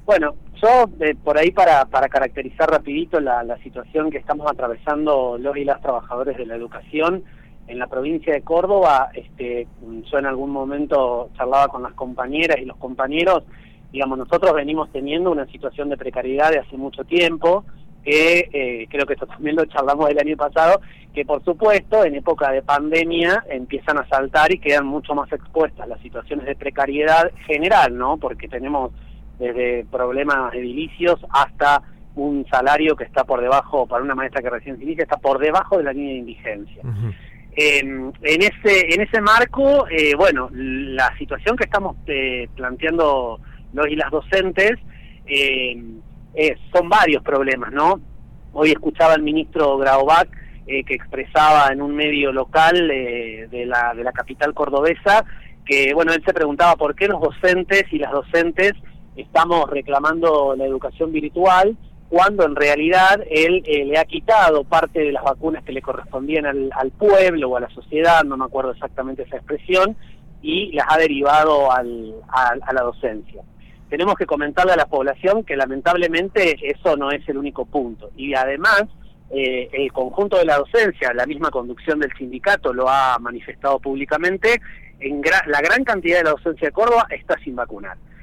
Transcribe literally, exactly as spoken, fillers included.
Bueno, yo eh, por ahí para, para caracterizar rapidito la, la situación que estamos atravesando los y las trabajadores de la educación en la provincia de Córdoba, este, yo en algún momento charlaba con las compañeras y los compañeros, digamos, nosotros venimos teniendo una situación de precariedad de hace mucho tiempo, que eh, creo que esto también lo charlamos el año pasado, que por supuesto en época de pandemia empiezan a saltar y quedan mucho más expuestas las situaciones de precariedad general, ¿no? Porque tenemos desde problemas edilicios hasta un salario que está por debajo, para una maestra que recién se inicia, está por debajo de la línea de indigencia. Uh-huh. Eh, en ese en ese marco, eh, bueno, la situación que estamos eh, planteando los y las docentes eh, eh, son varios problemas, ¿no? Hoy escuchaba al ministro Graubach eh, que expresaba en un medio local eh, de la de la capital cordobesa que, bueno, él se preguntaba por qué los docentes y las docentes estamos reclamando la educación virtual, cuando en realidad él eh, le ha quitado parte de las vacunas que le correspondían al, al pueblo o a la sociedad, no me acuerdo exactamente esa expresión, y las ha derivado al, a, a la docencia. Tenemos que comentarle a la población que lamentablemente eso no es el único punto, y además eh, el conjunto de la docencia, la misma conducción del sindicato lo ha manifestado públicamente, en gra- la gran cantidad de la docencia de Córdoba está sin vacunar.